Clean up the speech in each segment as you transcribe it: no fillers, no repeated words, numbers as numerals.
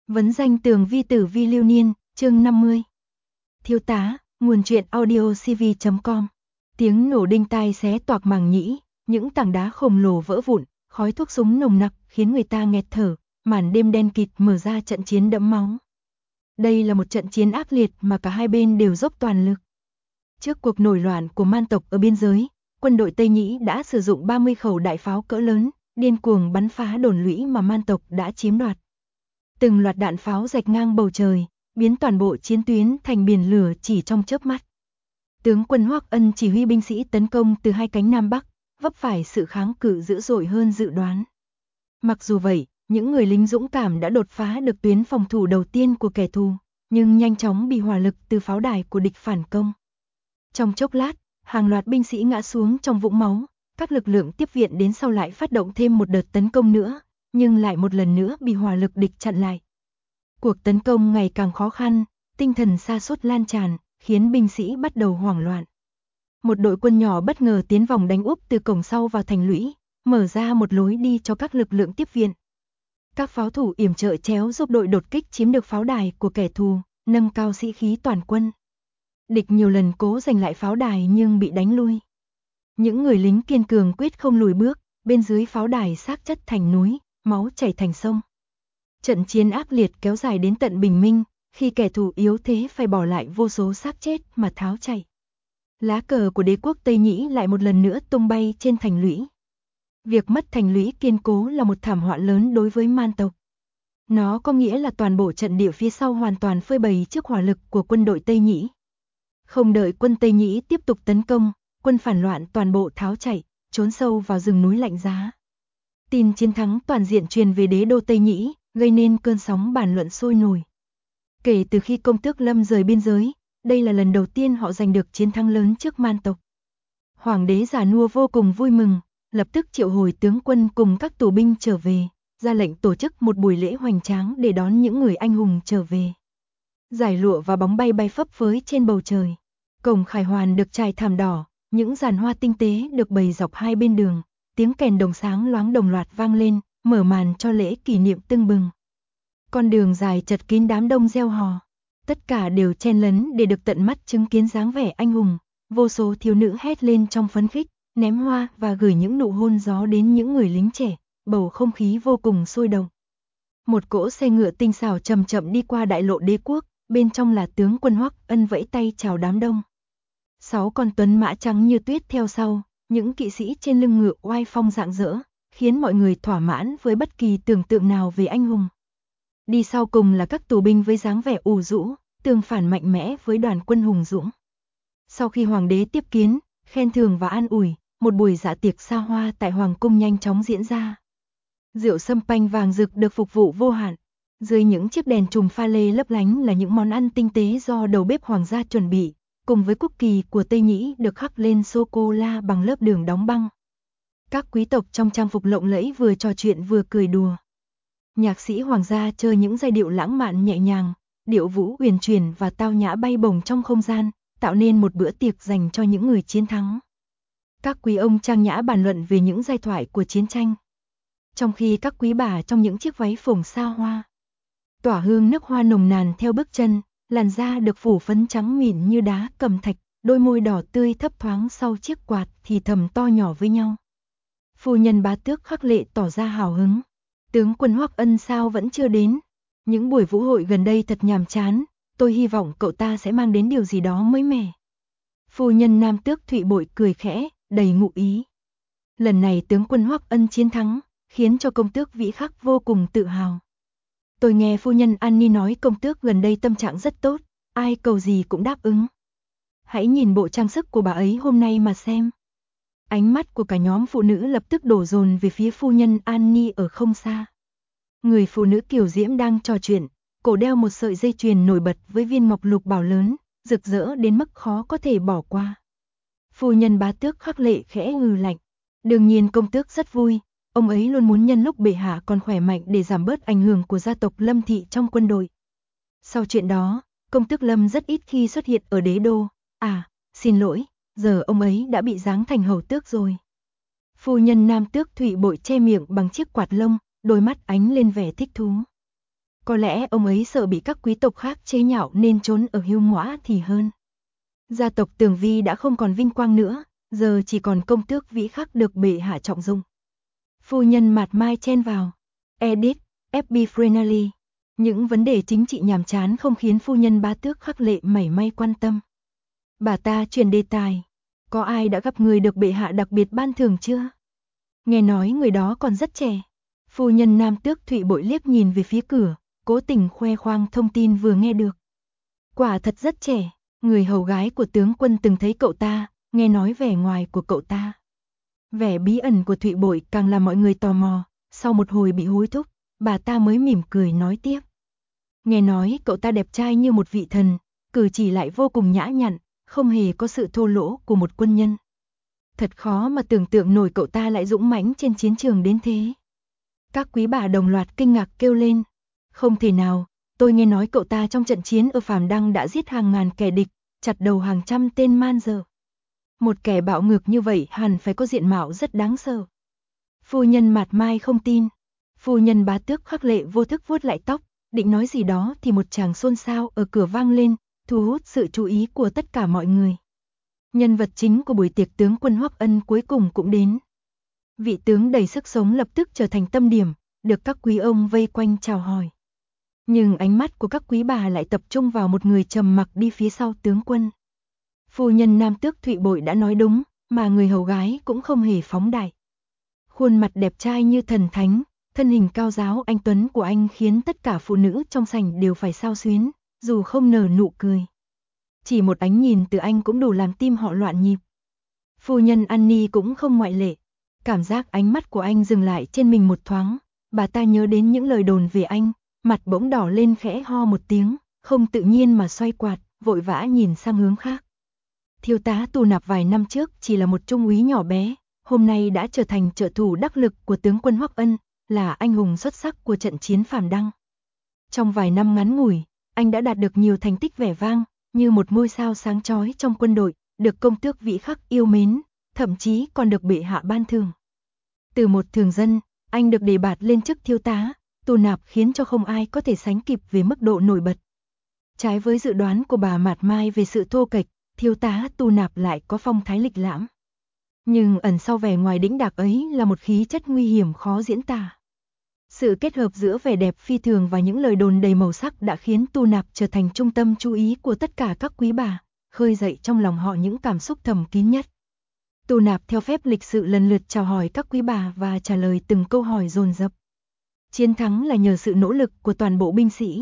Vấn danh tường vi tử vi lưu niên, chương 50. Thiếu tá, nguồn truyện audio cv.com. Tiếng nổ đinh tai xé toạc màng nhĩ, những tảng đá khổng lồ vỡ vụn, khói thuốc súng nồng nặc khiến người ta nghẹt thở, màn đêm đen kịt mở ra trận chiến đẫm máu. Đây là một trận chiến ác liệt mà cả hai bên đều dốc toàn lực. Trước cuộc nổi loạn của Man tộc ở biên giới, quân đội Tây Nhĩ đã sử dụng 30 khẩu đại pháo cỡ lớn, điên cuồng bắn phá đồn lũy mà Man tộc đã chiếm đoạt. Từng loạt đạn pháo rạch ngang bầu trời, biến toàn bộ chiến tuyến thành biển lửa chỉ trong chớp mắt. Tướng quân Hoắc Ân chỉ huy binh sĩ tấn công từ hai cánh Nam Bắc, vấp phải sự kháng cự dữ dội hơn dự đoán. Mặc dù vậy, những người lính dũng cảm đã đột phá được tuyến phòng thủ đầu tiên của kẻ thù, nhưng nhanh chóng bị hỏa lực từ pháo đài của địch phản công. Trong chốc lát, hàng loạt binh sĩ ngã xuống trong vũng máu, các lực lượng tiếp viện đến sau lại phát động thêm một đợt tấn công nữa, nhưng lại một lần nữa bị hỏa lực địch chặn lại. Cuộc tấn công ngày càng khó khăn, tinh thần sa sút lan tràn, khiến binh sĩ bắt đầu hoảng loạn. Một đội quân nhỏ bất ngờ tiến vòng đánh úp từ cổng sau vào thành lũy, mở ra một lối đi cho các lực lượng tiếp viện. Các pháo thủ yểm trợ chéo giúp đội đột kích chiếm được pháo đài của kẻ thù, nâng cao sĩ khí toàn quân. Địch nhiều lần cố giành lại pháo đài nhưng bị đánh lui. Những người lính kiên cường quyết không lùi bước, bên dưới pháo đài xác chất thành núi, máu chảy thành sông. Trận chiến ác liệt kéo dài đến tận bình minh, khi kẻ thù yếu thế phải bỏ lại vô số xác chết mà tháo chạy. Lá cờ của đế quốc Tây Nhĩ lại một lần nữa tung bay trên thành lũy. Việc mất thành lũy kiên cố là một thảm họa lớn đối với Man tộc. Nó có nghĩa là toàn bộ trận địa phía sau hoàn toàn phơi bày trước hỏa lực của quân đội Tây Nhĩ. Không đợi quân Tây Nhĩ tiếp tục tấn công, quân phản loạn toàn bộ tháo chạy, trốn sâu vào rừng núi lạnh giá. Tin chiến thắng toàn diện truyền về đế đô Tây Nhĩ, gây nên cơn sóng bàn luận sôi nổi. Kể từ khi công tước Lâm rời biên giới, đây là lần đầu tiên họ giành được chiến thắng lớn trước Man tộc. Hoàng đế già nua vô cùng vui mừng, lập tức triệu hồi tướng quân cùng các tù binh trở về, ra lệnh tổ chức một buổi lễ hoành tráng để đón những người anh hùng trở về. Giải lụa và bóng bay bay phấp phới trên bầu trời. Cổng Khải Hoàn được trải thảm đỏ, những giàn hoa tinh tế được bày dọc hai bên đường, tiếng kèn đồng sáng loáng đồng loạt vang lên, mở màn cho lễ kỷ niệm tưng bừng. Con đường dài chật kín đám đông reo hò, tất cả đều chen lấn để được tận mắt chứng kiến dáng vẻ anh hùng. Vô số thiếu nữ hét lên trong phấn khích, ném hoa và gửi những nụ hôn gió đến những người lính trẻ, bầu không khí vô cùng sôi động. Một cỗ xe ngựa tinh xảo chậm chậm đi qua đại lộ đế quốc, bên trong là tướng quân Hoắc Ân vẫy tay chào đám đông. 6 con tuấn mã trắng như tuyết theo sau, những kỵ sĩ trên lưng ngựa oai phong rạng rỡ, khiến mọi người thỏa mãn với bất kỳ tưởng tượng nào về anh hùng. Đi sau cùng là các tù binh với dáng vẻ ủ rũ, tương phản mạnh mẽ với đoàn quân hùng dũng. Sau khi hoàng đế tiếp kiến, khen thưởng và an ủi, một buổi dạ tiệc xa hoa tại hoàng cung nhanh chóng diễn ra. Rượu sâm panh vàng rực được phục vụ vô hạn. Dưới những chiếc đèn chùm pha lê lấp lánh là những món ăn tinh tế do đầu bếp hoàng gia chuẩn bị, cùng với quốc kỳ của Tây Nhĩ được khắc lên sô-cô-la bằng lớp đường đóng băng. Các quý tộc trong trang phục lộng lẫy vừa trò chuyện vừa cười đùa. Nhạc sĩ hoàng gia chơi những giai điệu lãng mạn nhẹ nhàng, điệu vũ huyền chuyển và tao nhã bay bổng trong không gian, tạo nên một bữa tiệc dành cho những người chiến thắng. Các quý ông trang nhã bàn luận về những giai thoại của chiến tranh, trong khi các quý bà trong những chiếc váy phồng xa hoa, tỏa hương nước hoa nồng nàn theo bước chân, làn da được phủ phấn trắng mịn như đá cẩm thạch, đôi môi đỏ tươi thấp thoáng sau chiếc quạt thì thầm to nhỏ với nhau. Phu nhân bá tước Khắc Lệ tỏ ra hào hứng. Tướng quân Hoắc Ân sao vẫn chưa đến? Những buổi vũ hội gần đây thật nhàm chán, tôi hy vọng cậu ta sẽ mang đến điều gì đó mới mẻ. Phu nhân Nam tước Thụy Bội cười khẽ, đầy ngụ ý. Lần này tướng quân Hoắc Ân chiến thắng, khiến cho công tước Vĩ Khắc vô cùng tự hào. Tôi nghe phu nhân Annie nói công tước gần đây tâm trạng rất tốt, ai cầu gì cũng đáp ứng. Hãy nhìn bộ trang sức của bà ấy hôm nay mà xem. Ánh mắt của cả nhóm phụ nữ lập tức đổ dồn về phía phu nhân Annie ở không xa. Người phụ nữ kiều diễm đang trò chuyện, cổ đeo một sợi dây chuyền nổi bật với viên ngọc lục bảo lớn, rực rỡ đến mức khó có thể bỏ qua. Phu nhân bá tước Khắc Lệ khẽ hừ lạnh. Đương nhiên công tước rất vui, ông ấy luôn muốn nhân lúc bệ hạ còn khỏe mạnh để giảm bớt ảnh hưởng của gia tộc Lâm thị trong quân đội. Sau chuyện đó, công tước Lâm rất ít khi xuất hiện ở đế đô. À, xin lỗi, giờ ông ấy đã bị giáng thành hầu tước rồi. Phu nhân Nam tước Thụy Bội che miệng bằng chiếc quạt lông, đôi mắt ánh lên vẻ thích thú. Có lẽ ông ấy sợ bị các quý tộc khác chế nhạo nên trốn ở Hiêu Ngõa thì hơn. Gia tộc Tường Vi đã không còn vinh quang nữa, giờ chỉ còn công tước Vĩ Khắc được bệ hạ trọng dụng. Phu nhân Mạt Mai chen vào. Edith, F.B. Frenally. Những vấn đề chính trị nhàm chán không khiến phu nhân Bá Tước Khắc Lệ mảy may quan tâm. Bà ta chuyển đề tài. Có ai đã gặp người được bệ hạ đặc biệt ban thưởng chưa? Nghe nói người đó còn rất trẻ. Phu nhân Nam Tước Thụy Bội liếc nhìn về phía cửa, cố tình khoe khoang thông tin vừa nghe được. Quả thật rất trẻ, người hầu gái của tướng quân từng thấy cậu ta, nghe nói vẻ ngoài của cậu ta. Vẻ bí ẩn của Thụy Bội càng làm mọi người tò mò, sau một hồi bị hối thúc, bà ta mới mỉm cười nói tiếp. Nghe nói cậu ta đẹp trai như một vị thần, cử chỉ lại vô cùng nhã nhặn, không hề có sự thô lỗ của một quân nhân. Thật khó mà tưởng tượng nổi cậu ta lại dũng mãnh trên chiến trường đến thế. Các quý bà đồng loạt kinh ngạc kêu lên. Không thể nào, tôi nghe nói cậu ta trong trận chiến ở Phàm Đăng đã giết hàng ngàn kẻ địch, chặt đầu hàng trăm tên man dợ. Một kẻ bạo ngược như vậy hẳn phải có diện mạo rất đáng sợ. Phu nhân Mạt Mai không tin. Phu nhân Bá Tước Khắc Lệ vô thức vuốt lại tóc, định nói gì đó thì một tràng xôn xao ở cửa vang lên, thu hút sự chú ý của tất cả mọi người. Nhân vật chính của buổi tiệc tướng quân Hoắc Ân cuối cùng cũng đến. Vị tướng đầy sức sống lập tức trở thành tâm điểm, được các quý ông vây quanh chào hỏi. Nhưng ánh mắt của các quý bà lại tập trung vào một người trầm mặc đi phía sau tướng quân. Phu nhân Nam Tước Thụy Bội đã nói đúng, mà người hầu gái cũng không hề phóng đại. Khuôn mặt đẹp trai như thần thánh, thân hình cao ráo anh tuấn của anh khiến tất cả phụ nữ trong sảnh đều phải xao xuyến, dù không nở nụ cười. Chỉ một ánh nhìn từ anh cũng đủ làm tim họ loạn nhịp. Phu nhân Annie cũng không ngoại lệ. Cảm giác ánh mắt của anh dừng lại trên mình một thoáng, bà ta nhớ đến những lời đồn về anh, mặt bỗng đỏ lên khẽ ho một tiếng, không tự nhiên mà xoay quạt, vội vã nhìn sang hướng khác. Thiếu tá Tu Nạp vài năm trước chỉ là một trung úy nhỏ bé, hôm nay đã trở thành trợ thủ đắc lực của tướng quân Hoắc Ân, là anh hùng xuất sắc của trận chiến Phàm Đăng. Trong vài năm ngắn ngủi, anh đã đạt được nhiều thành tích vẻ vang, như một ngôi sao sáng chói trong quân đội, được công tước Vĩ Khắc yêu mến, thậm chí còn được bệ hạ ban thưởng. Từ một thường dân, anh được đề bạt lên chức thiếu tá, Tu Nạp khiến cho không ai có thể sánh kịp về mức độ nổi bật. Trái với dự đoán của bà Mạt Mai về sự thô kệch, thiếu tá Tu Nạp lại có phong thái lịch lãm. Nhưng ẩn sau vẻ ngoài đĩnh đạc ấy là một khí chất nguy hiểm khó diễn tả. Sự kết hợp giữa vẻ đẹp phi thường và những lời đồn đầy màu sắc đã khiến Tu Nạp trở thành trung tâm chú ý của tất cả các quý bà, khơi dậy trong lòng họ những cảm xúc thầm kín nhất. Tu Nạp theo phép lịch sự lần lượt chào hỏi các quý bà và trả lời từng câu hỏi dồn dập. Chiến thắng là nhờ sự nỗ lực của toàn bộ binh sĩ.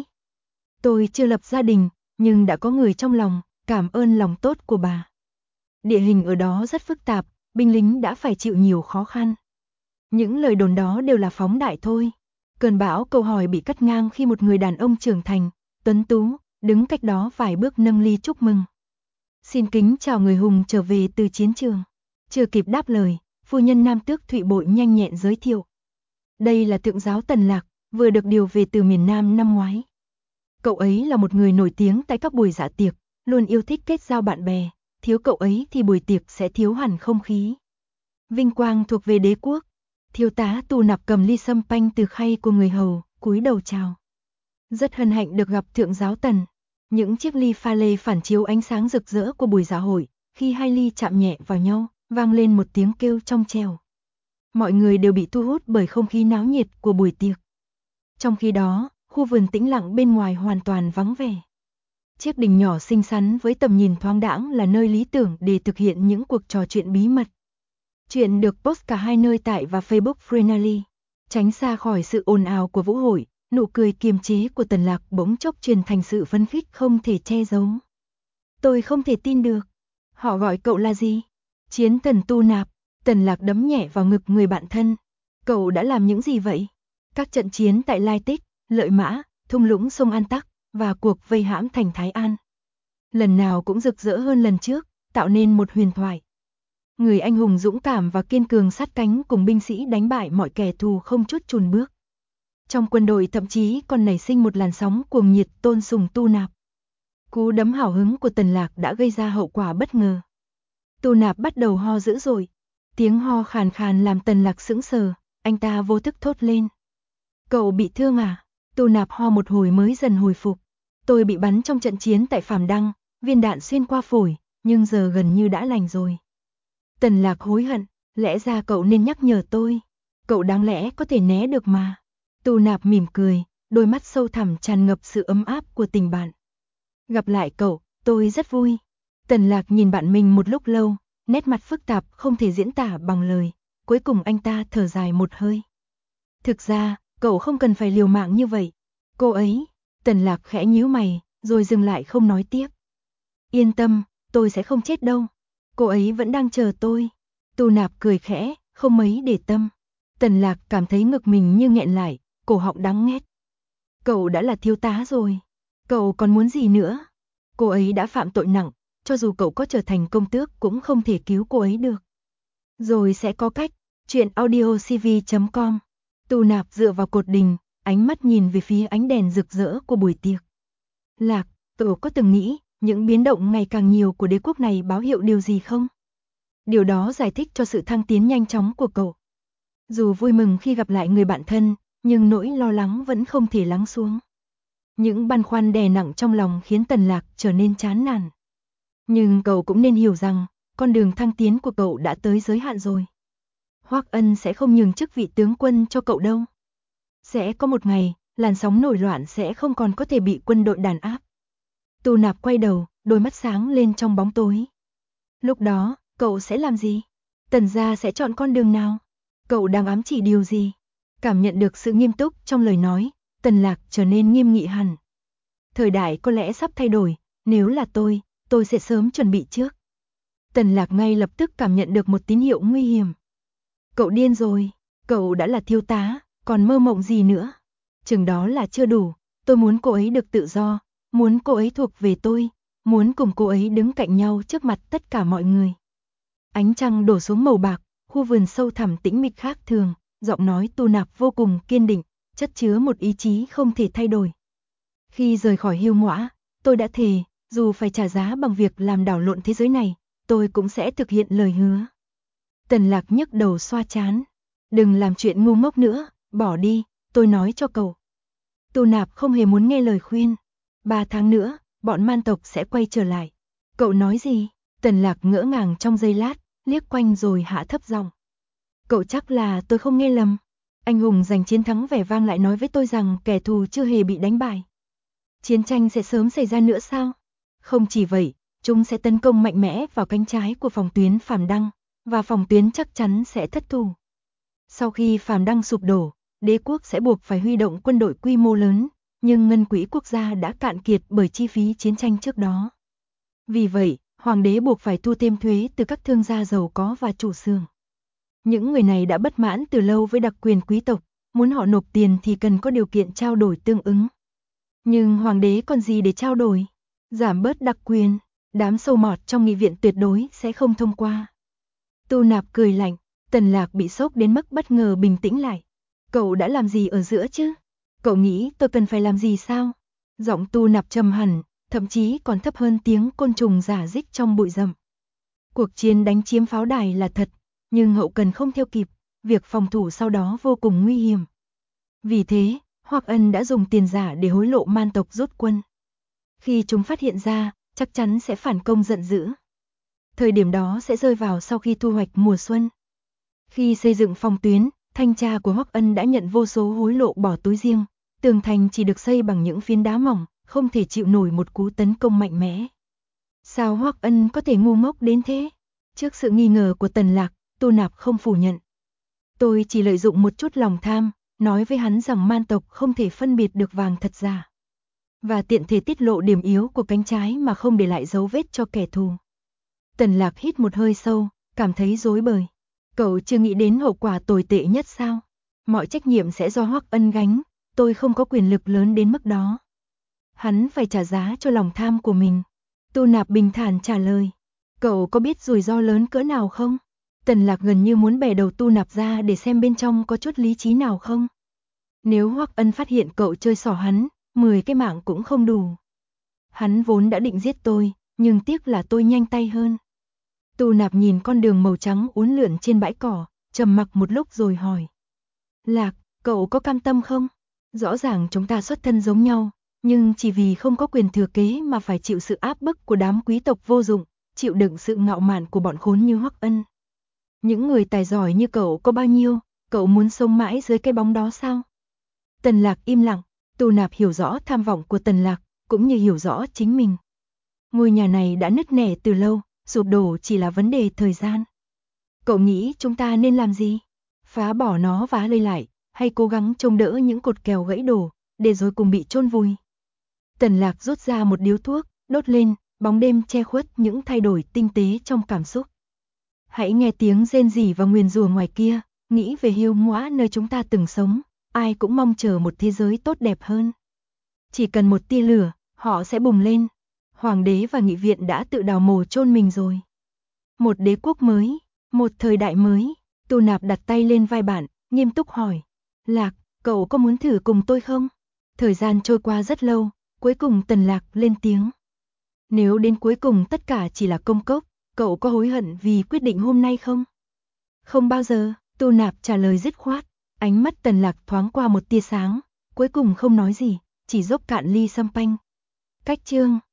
Tôi chưa lập gia đình, nhưng đã có người trong lòng, cảm ơn lòng tốt của bà. Địa hình ở đó rất phức tạp, binh lính đã phải chịu nhiều khó khăn. Những lời đồn đó đều là phóng đại thôi. Cơn bão câu hỏi bị cắt ngang khi một người đàn ông trưởng thành, tuấn tú, đứng cách đó vài bước nâng ly chúc mừng. Xin kính chào người hùng trở về từ chiến trường. Chưa kịp đáp lời, phu nhân Nam Tước Thụy Bội nhanh nhẹn giới thiệu. Đây là thượng giáo Tần Lạc, vừa được điều về từ miền Nam năm ngoái. Cậu ấy là một người nổi tiếng tại các buổi dạ tiệc, luôn yêu thích kết giao bạn bè, thiếu cậu ấy thì buổi tiệc sẽ thiếu hẳn không khí. Vinh quang thuộc về đế quốc. Thiếu tá Tu Nạp cầm ly sâm panh từ khay của người hầu, cúi đầu chào. Rất hân hạnh được gặp thượng giáo Tần. Những chiếc ly pha lê phản chiếu ánh sáng rực rỡ của buổi dạ hội, khi hai ly chạm nhẹ vào nhau, vang lên một tiếng kêu trong trẻo. Mọi người đều bị thu hút bởi không khí náo nhiệt của buổi tiệc. Trong khi đó, khu vườn tĩnh lặng bên ngoài hoàn toàn vắng vẻ. Chiếc đình nhỏ xinh xắn với tầm nhìn thoáng đãng là nơi lý tưởng để thực hiện những cuộc trò chuyện bí mật. Chuyện được post cả hai nơi tại và Facebook Frenally. Tránh xa khỏi sự ồn ào của vũ hội, nụ cười kiềm chế của Tần Lạc bỗng chốc truyền thành sự phấn khích không thể che giấu. Tôi không thể tin được. Họ gọi cậu là gì? Chiến thần Tu Nạp. Tần Lạc đấm nhẹ vào ngực người bạn thân. Cậu đã làm những gì vậy? Các trận chiến tại Lai Tích, Lợi Mã, thung lũng sông An Tắc và cuộc vây hãm thành Thái An. Lần nào cũng rực rỡ hơn lần trước, tạo nên một huyền thoại. Người anh hùng dũng cảm và kiên cường sát cánh cùng binh sĩ đánh bại mọi kẻ thù không chút chùn bước. Trong quân đội thậm chí còn nảy sinh một làn sóng cuồng nhiệt tôn sùng Tu Nạp. Cú đấm hào hứng của Tần Lạc đã gây ra hậu quả bất ngờ. Tu Nạp bắt đầu ho dữ dội. Tiếng ho khàn khàn làm Tần Lạc sững sờ, anh ta vô thức thốt lên. Cậu bị thương à? Tu Nạp ho một hồi mới dần hồi phục. Tôi bị bắn trong trận chiến tại Phàm Đăng, viên đạn xuyên qua phổi, nhưng giờ gần như đã lành rồi. Tần Lạc hối hận, lẽ ra cậu nên nhắc nhở tôi. Cậu đáng lẽ có thể né được mà. Tu Nạp mỉm cười, đôi mắt sâu thẳm tràn ngập sự ấm áp của tình bạn. Gặp lại cậu, tôi rất vui. Tần Lạc nhìn bạn mình một lúc lâu, nét mặt phức tạp không thể diễn tả bằng lời. Cuối cùng anh ta thở dài một hơi. Thực ra, cậu không cần phải liều mạng như vậy. Cô ấy, Tần Lạc khẽ nhíu mày, rồi dừng lại không nói tiếp. Yên tâm, tôi sẽ không chết đâu. Cô ấy vẫn đang chờ tôi. Tu Nạp cười khẽ, không mấy để tâm. Tần Lạc cảm thấy ngực mình như nghẹn lại, cổ họng đắng nghét. Cậu đã là thiếu tá rồi. Cậu còn muốn gì nữa? Cô ấy đã phạm tội nặng, cho dù cậu có trở thành công tước cũng không thể cứu cô ấy được. Rồi sẽ có cách. Chuyện audiocv.com. Tu Nạp dựa vào cột đình, ánh mắt nhìn về phía ánh đèn rực rỡ của buổi tiệc. Lạc, cậu có từng nghĩ những biến động ngày càng nhiều của đế quốc này báo hiệu điều gì không? Điều đó giải thích cho sự thăng tiến nhanh chóng của cậu. Dù vui mừng khi gặp lại người bạn thân, nhưng nỗi lo lắng vẫn không thể lắng xuống. Những băn khoăn đè nặng trong lòng khiến Tần Lạc trở nên chán nản. Nhưng cậu cũng nên hiểu rằng, con đường thăng tiến của cậu đã tới giới hạn rồi. Hoắc Ân sẽ không nhường chức vị tướng quân cho cậu đâu. Sẽ có một ngày, làn sóng nổi loạn sẽ không còn có thể bị quân đội đàn áp. Tu Nạp quay đầu, đôi mắt sáng lên trong bóng tối. Lúc đó, cậu sẽ làm gì? Tần gia sẽ chọn con đường nào? Cậu đang ám chỉ điều gì? Cảm nhận được sự nghiêm túc trong lời nói, Tần Lạc trở nên nghiêm nghị hẳn. Thời đại có lẽ sắp thay đổi, nếu là tôi sẽ sớm chuẩn bị trước. Tần Lạc ngay lập tức cảm nhận được một tín hiệu nguy hiểm. Cậu điên rồi, cậu đã là thiếu tá, còn mơ mộng gì nữa? Chừng đó là chưa đủ, tôi muốn cô ấy được tự do, muốn cô ấy thuộc về tôi, muốn cùng cô ấy đứng cạnh nhau trước mặt tất cả mọi người. Ánh trăng đổ xuống màu bạc, khu vườn sâu thẳm tĩnh mịch khác thường, giọng nói Tu Nạp vô cùng kiên định, chất chứa một ý chí không thể thay đổi. Khi rời khỏi Hiêu Ngõa, tôi đã thề, dù phải trả giá bằng việc làm đảo lộn thế giới này, tôi cũng sẽ thực hiện lời hứa. Tần Lạc nhức đầu xoa trán. Đừng làm chuyện ngu ngốc nữa, bỏ đi, tôi nói cho cậu. Tu Nạp không hề muốn nghe lời khuyên. 3 tháng nữa, bọn man tộc sẽ quay trở lại. Cậu nói gì? Tần Lạc ngỡ ngàng trong giây lát, liếc quanh rồi hạ thấp giọng. Cậu chắc là tôi không nghe lầm. Anh hùng giành chiến thắng vẻ vang lại nói với tôi rằng kẻ thù chưa hề bị đánh bại. Chiến tranh sẽ sớm xảy ra nữa sao? Không chỉ vậy, chúng sẽ tấn công mạnh mẽ vào cánh trái của phòng tuyến Phàm Đăng, và phòng tuyến chắc chắn sẽ thất thủ. Sau khi Phàm Đăng sụp đổ, đế quốc sẽ buộc phải huy động quân đội quy mô lớn, nhưng ngân quỹ quốc gia đã cạn kiệt bởi chi phí chiến tranh trước đó. Vì vậy, hoàng đế buộc phải thu thêm thuế từ các thương gia giàu có và chủ xưởng. Những người này đã bất mãn từ lâu với đặc quyền quý tộc, muốn họ nộp tiền thì cần có điều kiện trao đổi tương ứng. Nhưng hoàng đế còn gì để trao đổi? Giảm bớt đặc quyền, đám sâu mọt trong nghị viện tuyệt đối sẽ không thông qua. Tu Nạp cười lạnh, Tần Lạc bị sốc đến mức bất ngờ bình tĩnh lại. Cậu đã làm gì ở giữa chứ? Cậu nghĩ tôi cần phải làm gì sao? Giọng Tu Nạp trầm hẳn, thậm chí còn thấp hơn tiếng côn trùng rả rích trong bụi rậm. Cuộc chiến đánh chiếm pháo đài là thật, nhưng hậu cần không theo kịp, việc phòng thủ sau đó vô cùng nguy hiểm. Vì thế, Hoắc Ân đã dùng tiền giả để hối lộ man tộc rút quân. Khi chúng phát hiện ra, chắc chắn sẽ phản công giận dữ. Thời điểm đó sẽ rơi vào sau khi thu hoạch mùa xuân. Khi xây dựng phòng tuyến, thanh tra của Hoắc Ân đã nhận vô số hối lộ bỏ túi riêng, tường thành chỉ được xây bằng những phiến đá mỏng, không thể chịu nổi một cú tấn công mạnh mẽ. Sao Hoắc Ân có thể ngu ngốc đến thế? Trước sự nghi ngờ của Tần Lạc, Tu Nạp không phủ nhận. Tôi chỉ lợi dụng một chút lòng tham, nói với hắn rằng man tộc không thể phân biệt được vàng thật giả. Và tiện thể tiết lộ điểm yếu của cánh trái mà không để lại dấu vết cho kẻ thù. Tần Lạc hít một hơi sâu, cảm thấy rối bời. Cậu chưa nghĩ đến hậu quả tồi tệ nhất sao? Mọi trách nhiệm sẽ do Hoắc Ân gánh, tôi không có quyền lực lớn đến mức đó. Hắn phải trả giá cho lòng tham của mình. Tu Nạp bình thản trả lời. Cậu có biết rủi ro lớn cỡ nào không? Tần Lạc gần như muốn bẻ đầu Tu Nạp ra để xem bên trong có chút lý trí nào không. Nếu Hoắc Ân phát hiện cậu chơi xỏ hắn, 10 cái mạng cũng không đủ. Hắn vốn đã định giết tôi, nhưng tiếc là tôi nhanh tay hơn. Tu Nạp nhìn con đường màu trắng uốn lượn trên bãi cỏ, trầm mặc một lúc rồi hỏi. Lạc, cậu có cam tâm không? Rõ ràng chúng ta xuất thân giống nhau, nhưng chỉ vì không có quyền thừa kế mà phải chịu sự áp bức của đám quý tộc vô dụng, chịu đựng sự ngạo mạn của bọn khốn như Hoắc Ân. Những người tài giỏi như cậu có bao nhiêu, cậu muốn sống mãi dưới cái bóng đó sao? Tần Lạc im lặng, Tu Nạp hiểu rõ tham vọng của Tần Lạc, cũng như hiểu rõ chính mình. Ngôi nhà này đã nứt nẻ từ lâu, sụp đổ chỉ là vấn đề thời gian. Cậu nghĩ chúng ta nên làm gì? Phá bỏ nó và lây lại, hay cố gắng chống đỡ những cột kèo gãy đổ, để rồi cùng bị chôn vùi? Tần Lạc rút ra một điếu thuốc, đốt lên, bóng đêm che khuất những thay đổi tinh tế trong cảm xúc. Hãy nghe tiếng rên rỉ và nguyền rủa ngoài kia, nghĩ về hiêu ngõa nơi chúng ta từng sống, ai cũng mong chờ một thế giới tốt đẹp hơn. Chỉ cần một tia lửa, họ sẽ bùng lên. Hoàng đế và nghị viện đã tự đào mồ chôn mình rồi. Một đế quốc mới, một thời đại mới. Tu Nạp đặt tay lên vai bạn, nghiêm túc hỏi. Lạc, cậu có muốn thử cùng tôi không? Thời gian trôi qua rất lâu, cuối cùng Tần Lạc lên tiếng. Nếu đến cuối cùng tất cả chỉ là công cốc, cậu có hối hận vì quyết định hôm nay không? Không bao giờ, Tu Nạp trả lời dứt khoát. Ánh mắt Tần Lạc thoáng qua một tia sáng, cuối cùng không nói gì, chỉ dốc cạn ly champagne. Cách chương